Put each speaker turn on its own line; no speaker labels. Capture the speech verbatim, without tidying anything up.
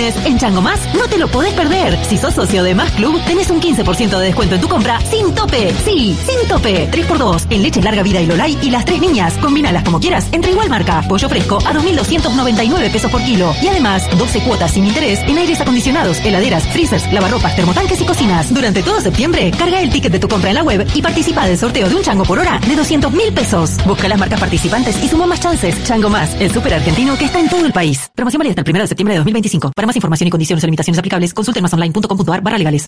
mes en Chango Más no te lo podés perder. Si sos socio de Más Club, tenés un quince por ciento de descuento en tu compra sin tope. Sí, sin tope. tres por dos en leche larga vida y Lolay y las tres niñas. Combínalas como quieras entre igual marca. Pollo fresco a dos mil doscientos noventa y nueve pesos por kilo. Y además, doce cuotas sin interés en aires acondicionados, heladeras, freezers, lavarropas, termotanques y cocinas. Durante todo septiembre, carga el ticket de tu compra en la web y participa del sorteo de un chango por hora de doscientos mil pesos. Busca las marcas participantes y suma más chances. Chango Más, el súper argentino que está en todo el país. Promoción válida hasta el primero de septiembre de dos mil veinticinco. Para más información y condiciones o limitaciones aplicables, consulte más online punto com punto ar barra legales.